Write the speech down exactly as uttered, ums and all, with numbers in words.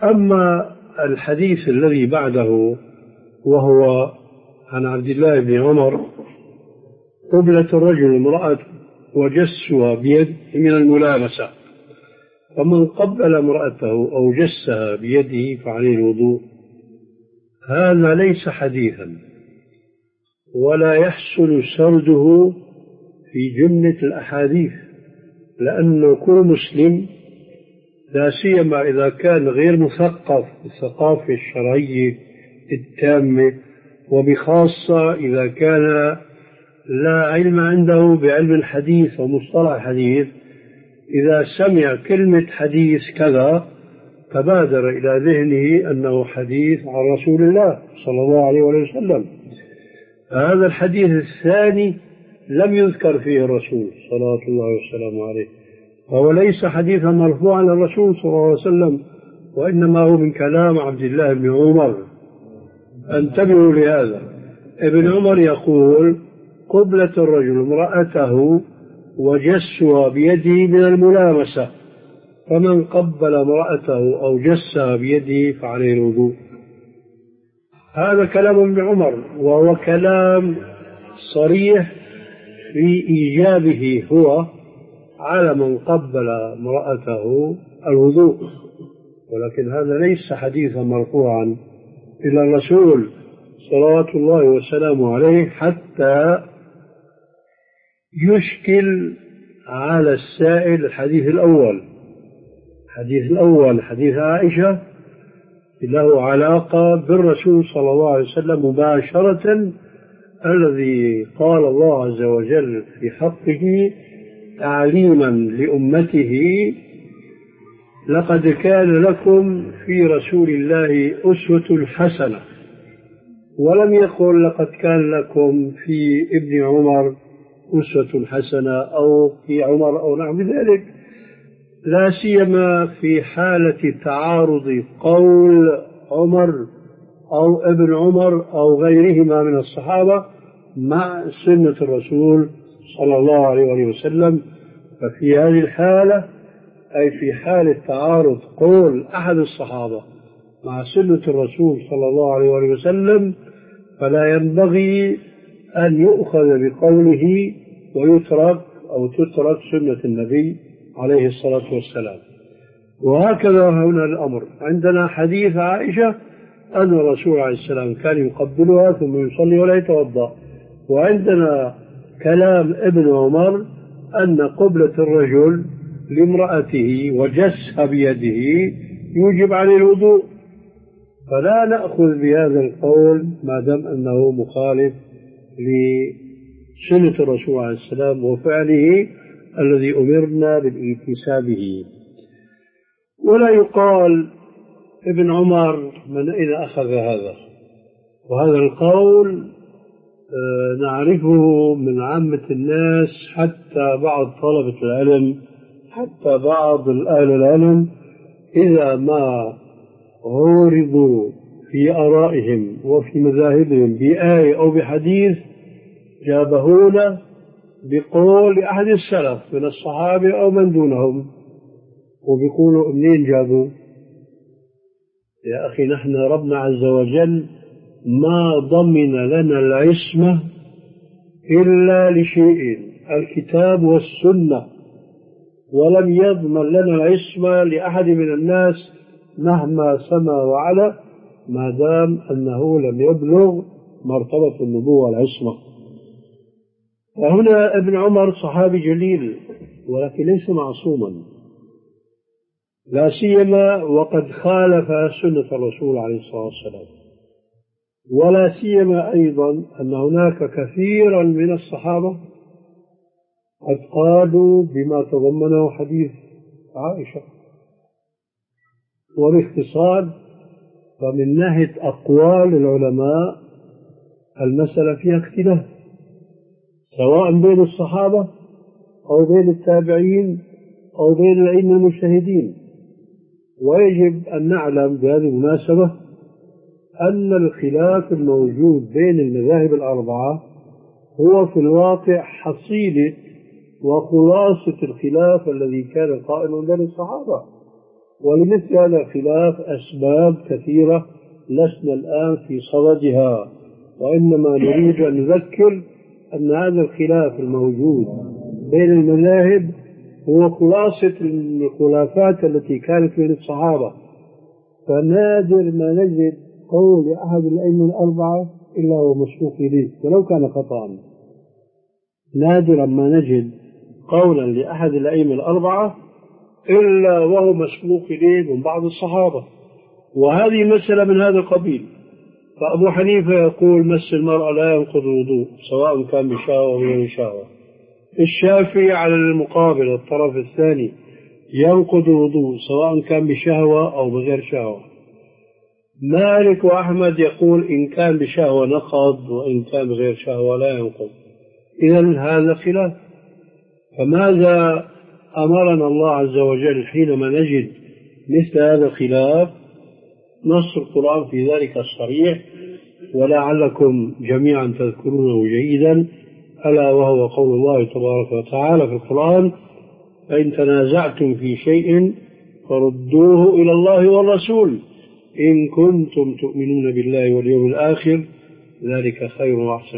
أما الحديث الذي بعده وهو عن عبد الله بن عمر: قبلة الرجل امرأة وجسها بيد من الملامسة، فمن قبل امرأته أو جسها بيده فعليه الوضوء. هذا ليس حديثا ولا يحصل سرده في جملة الأحاديث، لأنه كل مسلم لا سيما إذا كان غير مثقف بالثقافة الشرعية التامة، وبخاصة إذا كان لا علم عنده بعلم الحديث ومصطلح الحديث، إذا سمع كلمة حديث كذا تبادر إلى ذهنه أنه حديث عن رسول الله صلى الله عليه وسلم. هذا الحديث الثاني لم يذكر فيه الرسول صلى الله عليه وسلم، فهو ليس حديثا مرفوعا للرسول صلى الله عليه وسلم، وإنما هو من كلام عبد الله بن عمر. انتبهوا لهذا. ابن عمر يقول: قبلة الرجل امرأته وجسها بيده من الملامسة، فمن قبل امرأته أو جسها بيده فعليه الوضوء. هذا كلام ابن عمر، وهو كلام صريح في إيجابه هو على من قبل امرأته الوضوء، ولكن هذا ليس حديثا مرفوعا إلى الرسول صلوات الله وسلامه عليه حتى يشكل على السائل الحديث الأول. الحديث الأول حديث عائشة له علاقة بالرسول صلى الله عليه وسلم مباشرة، الذي قال الله عز وجل في حقه تعليما لأمته: لقد كان لكم في رسول الله أسوة حسنة، ولم يقل لقد كان لكم في ابن عمر أسوة حسنة أو في عمر أو نحو ذلك، لا سيما في حالة تعارض قول عمر أو ابن عمر أو غيرهما من الصحابة مع سنة الرسول صلى الله عليه وسلم. ففي هذه الحالة، أي في حالة تعارض قول أحد الصحابة مع سنة الرسول صلى الله عليه وسلم، فلا ينبغي أن يؤخذ بقوله ويترك أو تترك سنة النبي عليه الصلاة والسلام. وهكذا هنا الأمر. عندنا حديث عائشة أن الرسول عليه السلام كان يقبلها ثم يصلي ولا يتوضأ، وعندنا كلام ابن عمر أن قبلة الرجل لامرأته وجسها بيده يوجب عليه الوضوء، فلا نأخذ بهذا القول ما دام أنه مخالف لسنة الرسول عليه السلام وفعله الذي أمرنا بالالتزام به. ولا يقال ابن عمر من أين أخذ هذا، وهذا القول نعرفه من عامة الناس، حتى بعض طلبة العلم، حتى بعض أهل العلم إذا ما عورضوا في آرائهم وفي مذاهبهم بآية أو بحديث جابهون بقول أحد السلف من الصحابة أو من دونهم، وبيقولوا منين جابوا؟ يا أخي نحن ربنا عز وجل ما ضمن لنا العصمة إلا لشيئين: الكتاب والسنة، ولم يضمن لنا العصمة لأحد من الناس مهما سمى وعلى ما دام أنه لم يبلغ مرتبة النبوة والعصمة. وهنا ابن عمر صحابي جليل ولكن ليس معصوما، لا سيما وقد خالف سنة الرسول عليه الصلاة والسلام، ولا سيما أيضا أن هناك كثيرا من الصحابة قد قالوا بما تضمنه حديث عائشة. وباختصار فمن ناحية أقوال العلماء المسألة فيها اختلاف، سواء بين الصحابة أو بين التابعين أو بين الأئمة المجتهدين. ويجب أن نعلم بهذه المناسبة أن الخلاف الموجود بين المذاهب الأربعة هو في الواقع حصيلة وخلاصة الخلاف الذي كان قائما بين الصحابة، ولمثل هذا الخلاف أسباب كثيرة لسنا الآن في صددها، وإنما نريد أن نذكر أن هذا الخلاف الموجود بين المذاهب هو خلاصة الخلافات التي كانت بين الصحابة. فنادر ما نجد قول أحد الأئمة الأربعة إلا هو مسبوق إليه ولو كان خطأ. نادرا ما نجد قولا لأحد الأئمة الأربعة إلا وهو مسبوق إليه من بعض الصحابة، وهذه مسألة من هذا القبيل. فأبو حنيفة يقول مس المرأة لا ينقض الوضوء سواء كان بشهوة أو غير شهوة. الشافعي على المقابل الطرف الثاني ينقض الوضوء سواء كان بشهوة أو بغير شهوة. مالك وأحمد يقول إن كان بشهوة نقض وإن كان بغير شهوة لا ينقض. إذن هذا خلاف. فماذا أمرنا الله عز وجل حينما نجد مثل هذا الخلاف؟ نص القرآن في ذلك الصريح، ولعلكم جميعا تذكرونه جيدا، ألا وهو قول الله تبارك وتعالى في القرآن: فإن تنازعتم في شيء فردوه إلى الله والرسول إن كنتم تؤمنون بالله واليوم الآخر ذلك خير وأحسن.